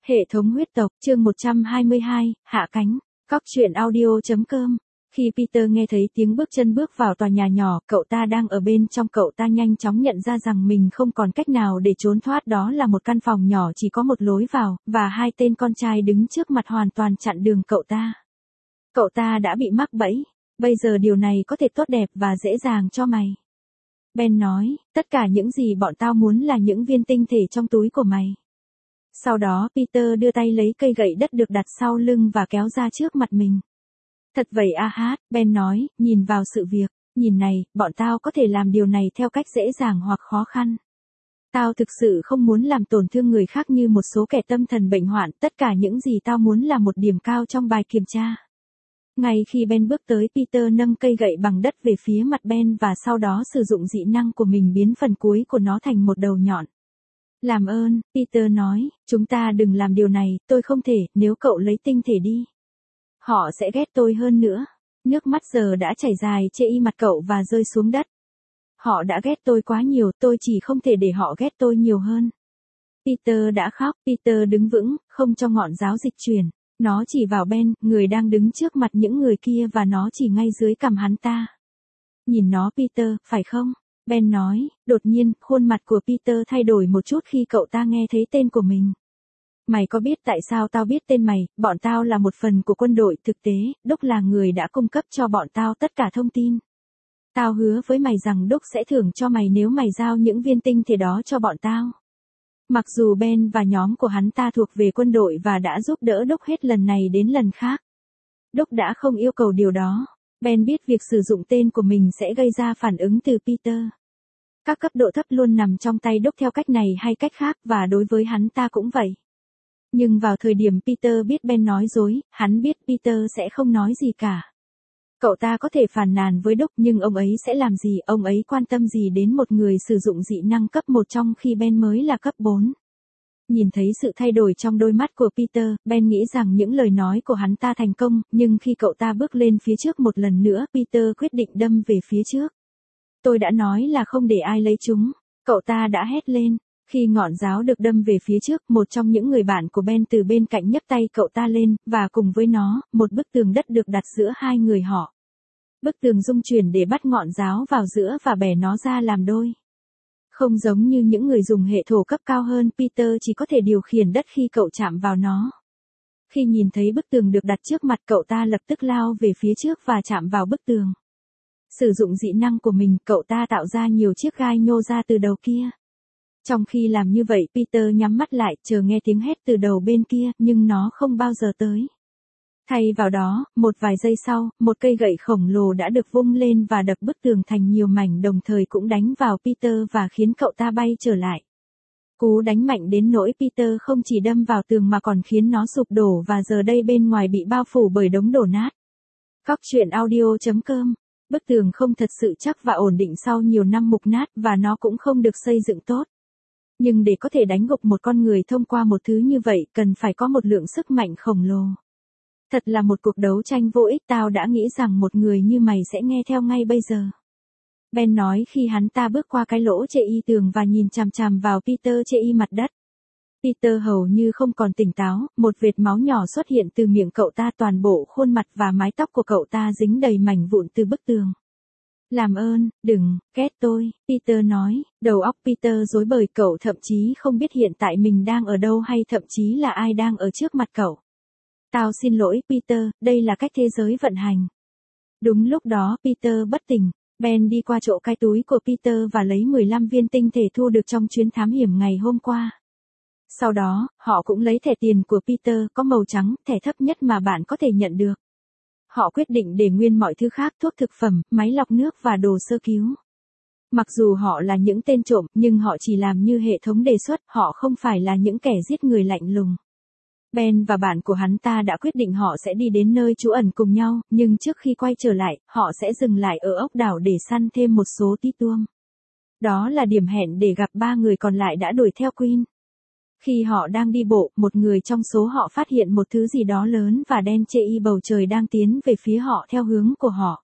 Hệ thống huyết tộc, chương 122, hạ cánh. Cóc truyện audio.com. Khi Peter nghe thấy tiếng bước chân bước vào tòa nhà nhỏ, cậu ta đang ở bên trong, cậu ta nhanh chóng nhận ra rằng mình không còn cách nào để trốn thoát, đó là một căn phòng nhỏ chỉ có một lối vào, và hai tên con trai đứng trước mặt hoàn toàn chặn đường cậu ta. Cậu ta đã bị mắc bẫy, bây giờ điều này có thể tốt đẹp và dễ dàng cho mày. Ben nói, tất cả những gì bọn tao muốn là những viên tinh thể trong túi của mày. Sau đó Peter đưa tay lấy cây gậy đất được đặt sau lưng và kéo ra trước mặt mình. Thật vậy à, Ben nói, nhìn vào sự việc, nhìn này, bọn tao có thể làm điều này theo cách dễ dàng hoặc khó khăn. Tao thực sự không muốn làm tổn thương người khác như một số kẻ tâm thần bệnh hoạn, tất cả những gì tao muốn là một điểm cao trong bài kiểm tra. Ngay khi Ben bước tới, Peter nâng cây gậy bằng đất về phía mặt Ben và sau đó sử dụng dị năng của mình biến phần cuối của nó thành một đầu nhọn. Làm ơn, Peter nói, chúng ta đừng làm điều này, tôi không thể, nếu cậu lấy tinh thể đi. Họ sẽ ghét tôi hơn nữa. Nước mắt giờ đã chảy dài trên y mặt cậu và rơi xuống đất. Họ đã ghét tôi quá nhiều, tôi chỉ không thể để họ ghét tôi nhiều hơn. Peter đã khóc, Peter đứng vững, không cho ngọn giáo dịch chuyển. Nó chỉ vào Ben, người đang đứng trước mặt những người kia và nó chỉ ngay dưới cằm hắn ta. Nhìn nó Peter, phải không? Ben nói, đột nhiên, khuôn mặt của Peter thay đổi một chút khi cậu ta nghe thấy tên của mình. Mày có biết tại sao tao biết tên mày? Bọn tao là một phần của quân đội, thực tế, Đúc là người đã cung cấp cho bọn tao tất cả thông tin. Tao hứa với mày rằng Đúc sẽ thưởng cho mày nếu mày giao những viên tinh thể đó cho bọn tao. Mặc dù Ben và nhóm của hắn ta thuộc về quân đội và đã giúp đỡ Đúc hết lần này đến lần khác. Đúc đã không yêu cầu điều đó. Ben biết việc sử dụng tên của mình sẽ gây ra phản ứng từ Peter. Các cấp độ thấp luôn nằm trong tay Đúc theo cách này hay cách khác và đối với hắn ta cũng vậy. Nhưng vào thời điểm Peter biết Ben nói dối, hắn biết Peter sẽ không nói gì cả. Cậu ta có thể phàn nàn với Đúc nhưng ông ấy sẽ làm gì, ông ấy quan tâm gì đến một người sử dụng dị năng cấp 1 trong khi Ben mới là cấp 4. Nhìn thấy sự thay đổi trong đôi mắt của Peter, Ben nghĩ rằng những lời nói của hắn ta thành công, nhưng khi cậu ta bước lên phía trước một lần nữa, Peter quyết định đâm về phía trước. Tôi đã nói là không để ai lấy chúng, cậu ta đã hét lên. Khi ngọn giáo được đâm về phía trước, một trong những người bạn của Ben từ bên cạnh nhấc tay cậu ta lên, và cùng với nó, một bức tường đất được đặt giữa hai người họ. Bức tường rung chuyển để bắt ngọn giáo vào giữa và bẻ nó ra làm đôi. Không giống như những người dùng hệ thổ cấp cao hơn, Peter chỉ có thể điều khiển đất khi cậu chạm vào nó. Khi nhìn thấy bức tường được đặt trước mặt, cậu ta lập tức lao về phía trước và chạm vào bức tường. Sử dụng dị năng của mình, cậu ta tạo ra nhiều chiếc gai nhô ra từ đầu kia. Trong khi làm như vậy, Peter nhắm mắt lại, chờ nghe tiếng hét từ đầu bên kia, nhưng nó không bao giờ tới. Thay vào đó, một vài giây sau, một cây gậy khổng lồ đã được vung lên và đập bức tường thành nhiều mảnh, đồng thời cũng đánh vào Peter và khiến cậu ta bay trở lại. Cú đánh mạnh đến nỗi Peter không chỉ đâm vào tường mà còn khiến nó sụp đổ và giờ đây bên ngoài bị bao phủ bởi đống đổ nát. Cóc truyện audio.com. Bức tường không thật sự chắc và ổn định sau nhiều năm mục nát và nó cũng không được xây dựng tốt. Nhưng để có thể đánh gục một con người thông qua một thứ như vậy, cần phải có một lượng sức mạnh khổng lồ. Thật là một cuộc đấu tranh vô ích, tao đã nghĩ rằng một người như mày sẽ nghe theo ngay bây giờ. Ben nói khi hắn ta bước qua cái lỗ chệ y tường và nhìn chằm chằm vào Peter chệ y mặt đất. Peter hầu như không còn tỉnh táo, một vệt máu nhỏ xuất hiện từ miệng cậu ta, toàn bộ khuôn mặt và mái tóc của cậu ta dính đầy mảnh vụn từ bức tường. Làm ơn, đừng, ghét tôi, Peter nói, đầu óc Peter rối bời, cậu thậm chí không biết hiện tại mình đang ở đâu hay thậm chí là ai đang ở trước mặt cậu. Tao xin lỗi Peter, đây là cách thế giới vận hành. Đúng lúc đó Peter bất tỉnh, Ben đi qua chỗ cái túi của Peter và lấy 15 viên tinh thể thu được trong chuyến thám hiểm ngày hôm qua. Sau đó, họ cũng lấy thẻ tiền của Peter có màu trắng, thẻ thấp nhất mà bạn có thể nhận được. Họ quyết định để nguyên mọi thứ khác, thuốc thực phẩm, máy lọc nước và đồ sơ cứu. Mặc dù họ là những tên trộm, nhưng họ chỉ làm như hệ thống đề xuất, họ không phải là những kẻ giết người lạnh lùng. Ben và bạn của hắn ta đã quyết định họ sẽ đi đến nơi trú ẩn cùng nhau, nhưng trước khi quay trở lại, họ sẽ dừng lại ở ốc đảo để săn thêm một số tí tuông. Đó là điểm hẹn để gặp 3 người còn lại đã đuổi theo Queen. Khi họ đang đi bộ, một người trong số họ phát hiện một thứ gì đó lớn và đen chê y bầu trời đang tiến về phía họ theo hướng của họ.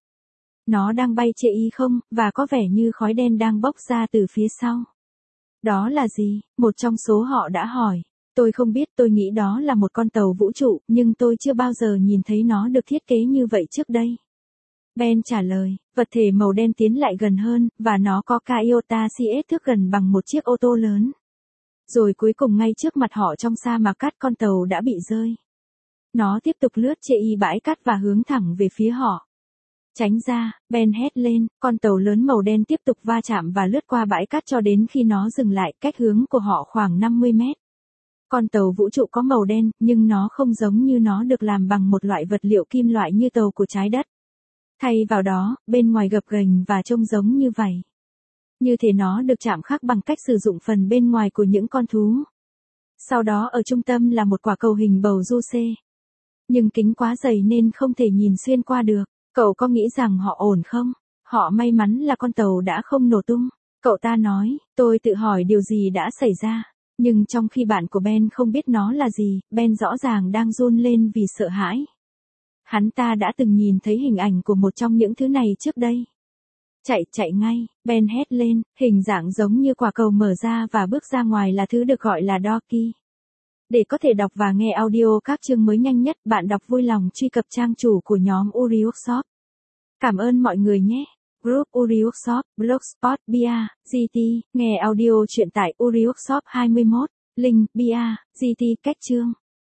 Nó đang bay chê y không, và có vẻ như khói đen đang bốc ra từ phía sau. Đó là gì? Một trong số họ đã hỏi. Tôi không biết, tôi nghĩ đó là một con tàu vũ trụ, nhưng tôi chưa bao giờ nhìn thấy nó được thiết kế như vậy trước đây. Ben trả lời, vật thể màu đen tiến lại gần hơn, và nó có Iota CS thước gần bằng một chiếc ô tô lớn. Rồi cuối cùng ngay trước mặt họ trong sa mạc cát con tàu đã bị rơi. Nó tiếp tục lướt trên bãi cát và hướng thẳng về phía họ. Tránh ra, Ben hét lên, con tàu lớn màu đen tiếp tục va chạm và lướt qua bãi cát cho đến khi nó dừng lại cách hướng của họ khoảng 50 mét. Con tàu vũ trụ có màu đen, nhưng nó không giống như nó được làm bằng một loại vật liệu kim loại như tàu của trái đất. Thay vào đó, bên ngoài gập ghềnh và trông giống như vậy. Như thể nó được chạm khắc bằng cách sử dụng phần bên ngoài của những con thú. Sau đó ở trung tâm là một quả cầu hình bầu du-xê. Nhưng kính quá dày nên không thể nhìn xuyên qua được. Cậu có nghĩ rằng họ ổn không? Họ may mắn là con tàu đã không nổ tung. Cậu ta nói, tôi tự hỏi điều gì đã xảy ra. Nhưng trong khi bạn của Ben không biết nó là gì, Ben rõ ràng đang run lên vì sợ hãi. Hắn ta đã từng nhìn thấy hình ảnh của một trong những thứ này trước đây. Chạy ngay, Ben hét lên, hình dạng giống như quả cầu mở ra và bước ra ngoài là thứ được gọi là Doki. Để có thể đọc và nghe audio các chương mới nhanh nhất, bạn đọc vui lòng truy cập trang chủ của nhóm Uri Workshop. Cảm ơn mọi người nhé. Group Uri Workshop, Blogspot, Bia, GT, nghe audio truyện tại Uri Workshop 21, link, Bia, GT, cách chương.